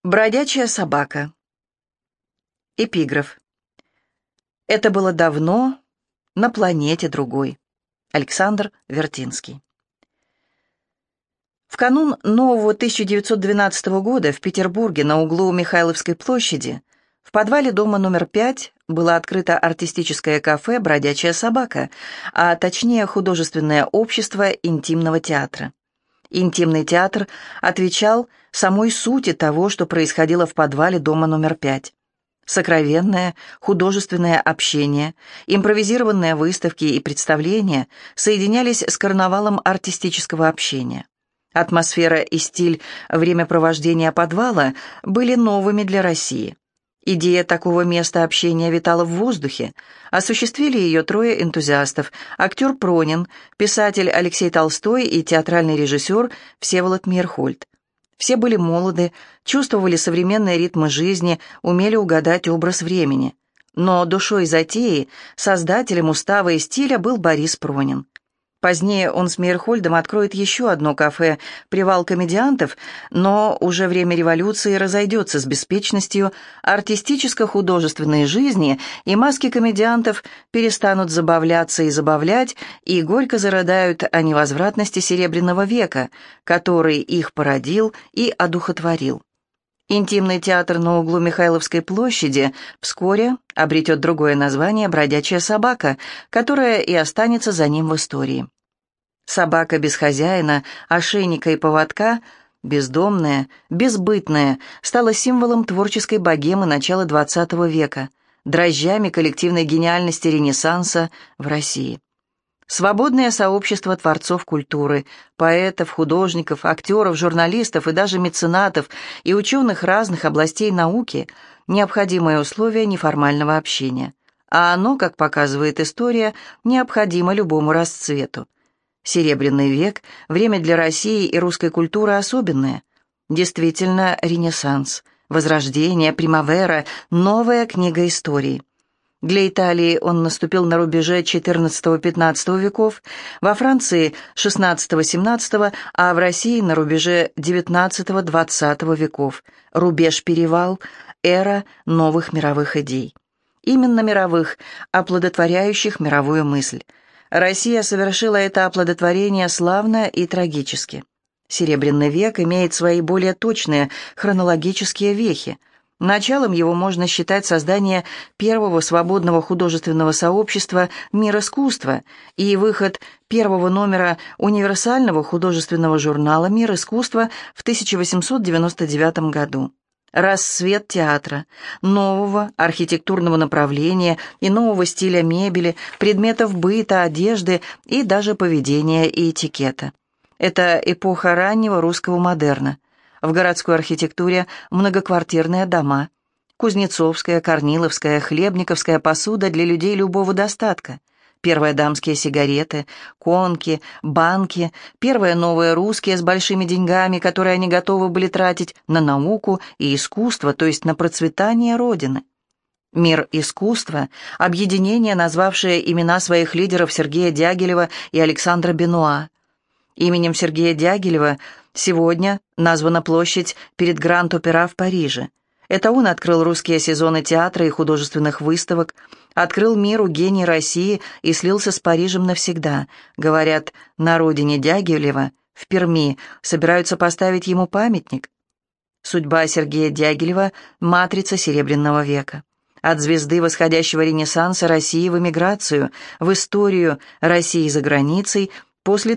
Бродячая собака. Эпиграф. Это было давно, на планете другой. Александр Вертинский. В канун нового 1912 года в Петербурге на углу Михайловской площади в подвале дома номер 5 было открыто артистическое кафе «Бродячая собака», а точнее художественное общество интимного театра. Интимный театр отвечал самой сути того, что происходило в подвале дома номер 5. Сокровенное, художественное общение, импровизированные выставки и представления соединялись с карнавалом артистического общения. Атмосфера и стиль времяпровождения подвала были новыми для России. Идея такого места общения витала в воздухе. Осуществили ее трое энтузиастов: актер Пронин, писатель Алексей Толстой и театральный режиссер Всеволод Мейерхольд. Все были молоды, чувствовали современные ритмы жизни, умели угадать образ времени. Но душой затеи, создателем устава и стиля был Борис Пронин. Позднее он с Мейерхольдом откроет еще одно кафе «Привал комедиантов», но уже время революции разойдется с беспечностью артистическо-художественной жизни, и маски комедиантов перестанут забавляться и забавлять, и горько зарыдают о невозвратности Серебряного века, который их породил и одухотворил. Интимный театр на углу Михайловской площади вскоре обретет другое название «Бродячая собака», которое и останется за ним в истории. Собака без хозяина, ошейника и поводка, бездомная, безбытная, стала символом творческой богемы начала XX века, дрожжами коллективной гениальности Ренессанса в России. Свободное сообщество творцов культуры, поэтов, художников, актеров, журналистов и даже меценатов и ученых разных областей науки – необходимое условие неформального общения. А оно, как показывает история, необходимо любому расцвету. Серебряный век – время для России и русской культуры особенное. Действительно, Ренессанс, Возрождение, Примавера – новая книга истории. Для Италии он наступил на рубеже XIV-XV веков, во Франции XVI-XVII, а в России на рубеже XIX-XX веков. Рубеж-перевал, эра новых мировых идей. Именно мировых, оплодотворяющих мировую мысль. Россия совершила это оплодотворение славно и трагически. Серебряный век имеет свои более точные хронологические вехи. Началом его можно считать создание первого свободного художественного сообщества «Мир искусства» и выход первого номера универсального художественного журнала «Мир искусства» в 1899 году. Расцвет театра, нового архитектурного направления и нового стиля мебели, предметов быта, одежды и даже поведения и этикета. Это эпоха раннего русского модерна. В городской архитектуре многоквартирные дома, кузнецовская, корниловская, хлебниковская посуда для людей любого достатка, первые дамские сигареты, конки, банки, первые новые русские с большими деньгами, которые они готовы были тратить на науку и искусство, то есть на процветание Родины. Мир искусства, объединение, назвавшее имена своих лидеров Сергея Дягилева и Александра Бенуа. Именем Сергея Дягилева сегодня названа площадь перед Гранд-Опера в Париже. Это он открыл русские сезоны театра и художественных выставок, открыл миру гений России и слился с Парижем навсегда. Говорят, на родине Дягилева, в Перми, собираются поставить ему памятник. Судьба Сергея Дягилева – матрица Серебряного века. От звезды восходящего Ренессанса России в эмиграцию, в историю России за границей после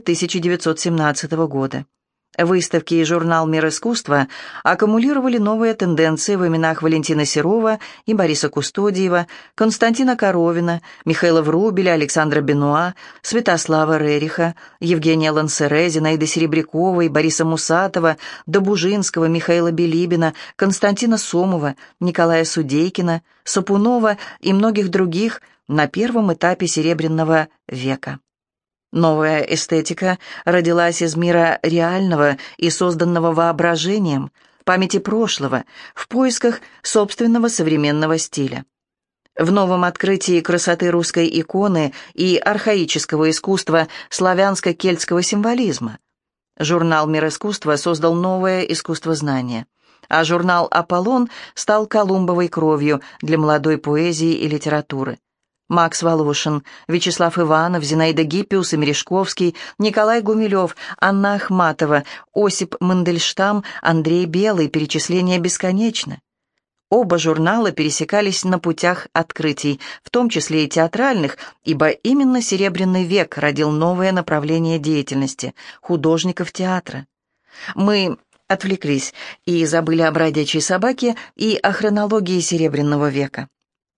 1917 года. Выставки и журнал «Мир искусства» аккумулировали новые тенденции в именах Валентина Серова и Бориса Кустодиева, Константина Коровина, Михаила Врубеля, Александра Бенуа, Святослава Рериха, Евгения Лансере, Зинаиды Серебряковой, Бориса Мусатова, Добужинского, Михаила Билибина, Константина Сомова, Николая Судейкина, Сапунова и многих других на первом этапе Серебряного века. Новая эстетика родилась из мира реального и созданного воображением, памяти прошлого, в поисках собственного современного стиля. В новом открытии красоты русской иконы и архаического искусства славянско-кельтского символизма. Журнал «Мир искусства» создал новое искусствознание. а журнал «Аполлон» стал колумбовой кровью для молодой поэзии и литературы. Макс Волошин, Вячеслав Иванов, Зинаида Гиппиус и Мережковский, Николай Гумилев, Анна Ахматова, Осип Мандельштам, Андрей Белый, перечисление бесконечно. Оба журнала пересекались на путях открытий, в том числе и театральных, ибо именно Серебряный век родил новое направление деятельности – художников театра. Мы отвлеклись и забыли о «Бродячей собаке» и о хронологии Серебряного века.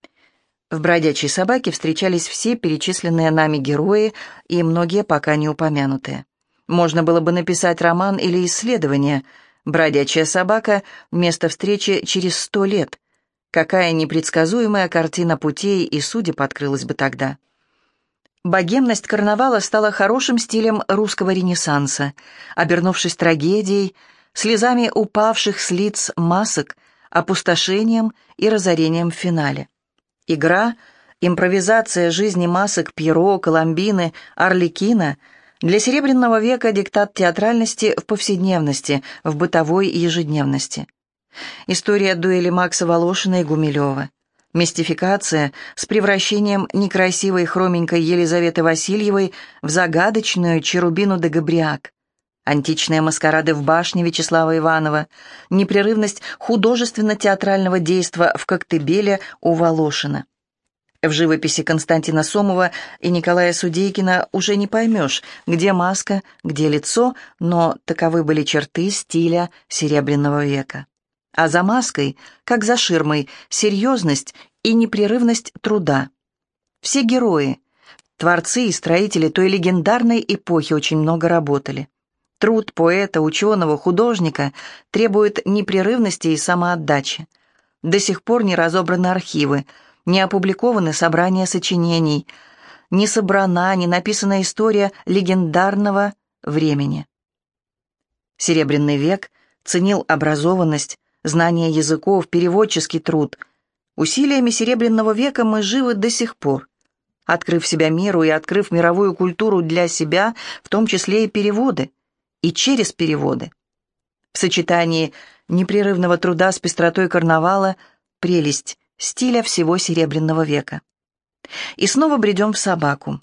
В «Бродячей собаке» встречались все перечисленные нами герои и многие пока не упомянутые. Можно было бы написать роман или исследование. «Бродячая собака» — место встречи через 100 лет. Какая непредсказуемая картина путей и судеб открылась бы тогда. Богемность карнавала стала хорошим стилем русского ренессанса, обернувшись трагедией, слезами упавших с лиц масок, опустошением и разорением в финале. Игра, импровизация жизни масок Пьеро, Коломбины, Арлекина — для Серебряного века диктат театральности в повседневности, в бытовой ежедневности. История дуэли Макса Волошина и Гумилева. Мистификация с превращением некрасивой хроменькой Елизаветы Васильевой в загадочную Черубину де Габриак. Античные маскарады в башне Вячеслава Иванова. Непрерывность художественно-театрального действа в «Коктебеле» у Волошина. В живописи Константина Сомова и Николая Судейкина уже не поймешь, где маска, где лицо, но таковы были черты стиля Серебряного века. А за маской, как за ширмой, серьезность и непрерывность труда. Все герои, творцы и строители той легендарной эпохи очень много работали. Труд поэта, ученого, художника требует непрерывности и самоотдачи. До сих пор не разобраны архивы, не опубликованы собрания сочинений, не собрана, не написана история легендарного времени. Серебряный век ценил образованность, знание языков, переводческий труд. Усилиями Серебряного века мы живы до сих пор. Открыв себя миру и открыв мировую культуру для себя, в том числе и переводы, и через переводы. В сочетании непрерывного труда с пестротой карнавала прелесть стиля всего Серебряного века. И снова бредем в собаку.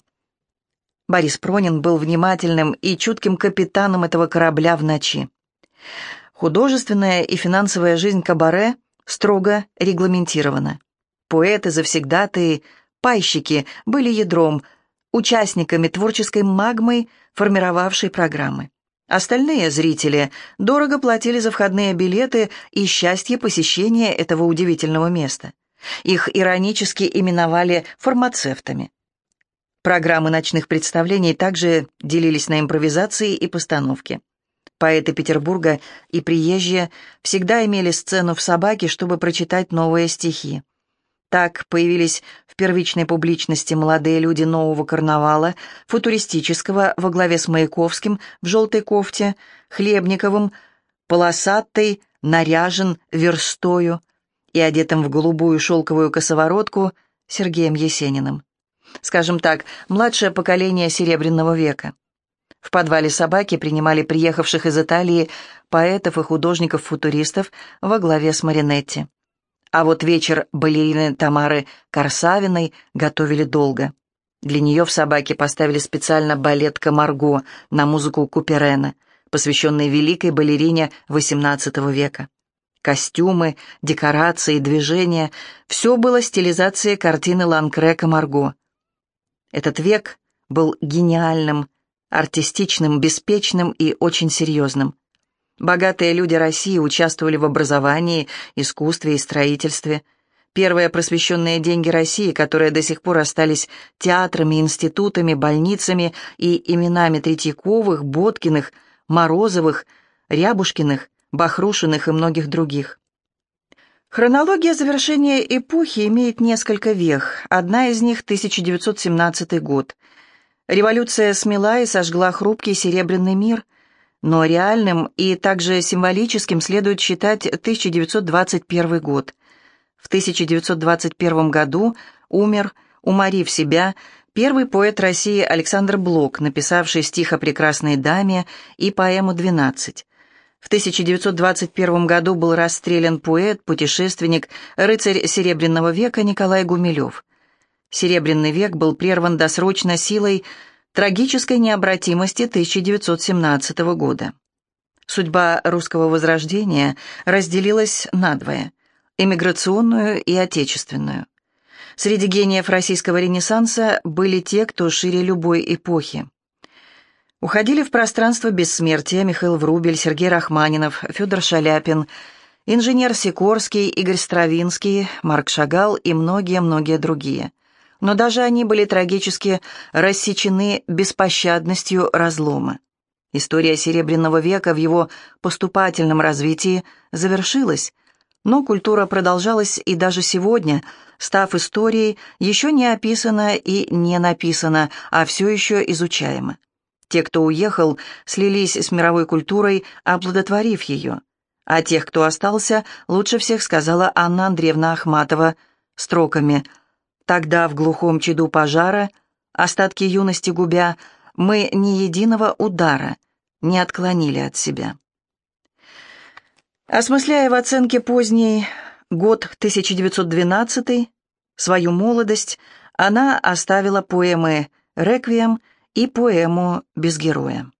Борис Пронин был внимательным и чутким капитаном этого корабля в ночи. Художественная и финансовая жизнь кабаре строго регламентирована. Поэты, завсегдатаи, пайщики были ядром, участниками творческой магмы, формировавшей программы. Остальные зрители дорого платили за входные билеты и счастье посещения этого удивительного места. Их иронически именовали фармацевтами. Программы ночных представлений также делились на импровизации и постановки. Поэты Петербурга и приезжие всегда имели сцену в «Собаке», чтобы прочитать новые стихи. Так появились в первичной публичности молодые люди нового карнавала, футуристического во главе с Маяковским в желтой кофте, Хлебниковым, полосатой, наряжен верстою и одетым в голубую шелковую косоворотку Сергеем Есениным. Скажем так, младшее поколение Серебряного века. В подвале «Собаки» принимали приехавших из Италии поэтов и художников-футуристов во главе с Маринетти. А вот вечер балерины Тамары Корсавиной готовили долго. Для нее в «Собаке» поставили специально балет «Камарго» на музыку Куперена, посвященный великой балерине XVIII века. Костюмы, декорации, движения — все было стилизацией картины Ланкре «Камарго». Этот век был гениальным, артистичным, беспечным и очень серьезным. Богатые люди России участвовали в образовании, искусстве и строительстве. Первые просвещенные деньги России, которые до сих пор остались театрами, институтами, больницами и именами Третьяковых, Боткиных, Морозовых, Рябушкиных, Бахрушиных и многих других. Хронология завершения эпохи имеет несколько вех. Одна из них — 1917 год. Революция смела и сожгла хрупкий серебряный мир, но реальным и также символическим следует считать 1921 год. В 1921 году умер, уморив себя, первый поэт России Александр Блок, написавший стих о прекрасной даме и поэму «12». В 1921 году был расстрелян поэт, путешественник, рыцарь Серебряного века Николай Гумилев. Серебряный век был прерван досрочно силой трагической необратимости 1917 года. Судьба русского возрождения разделилась надвое – эмиграционную и отечественную. Среди гениев российского ренессанса были те, кто шире любой эпохи. Уходили в пространство бессмертия Михаил Врубель, Сергей Рахманинов, Федор Шаляпин, инженер Сикорский, Игорь Стравинский, Марк Шагал и многие-многие другие. Но даже они были трагически рассечены беспощадностью разлома. История Серебряного века в его поступательном развитии завершилась, но культура продолжалась и даже сегодня, став историей, еще не описана и не написана, а все еще изучаема. Те, кто уехал, слились с мировой культурой, оплодотворив ее. А тех, кто остался, лучше всех сказала Анна Андреевна Ахматова строками: «Тогда в глухом чаду пожара, остатки юности губя, мы ни единого удара не отклонили от себя». Осмысляя в оценке поздний год 1912, свою молодость, она оставила поэмы «Реквием» и поэму «Без героя».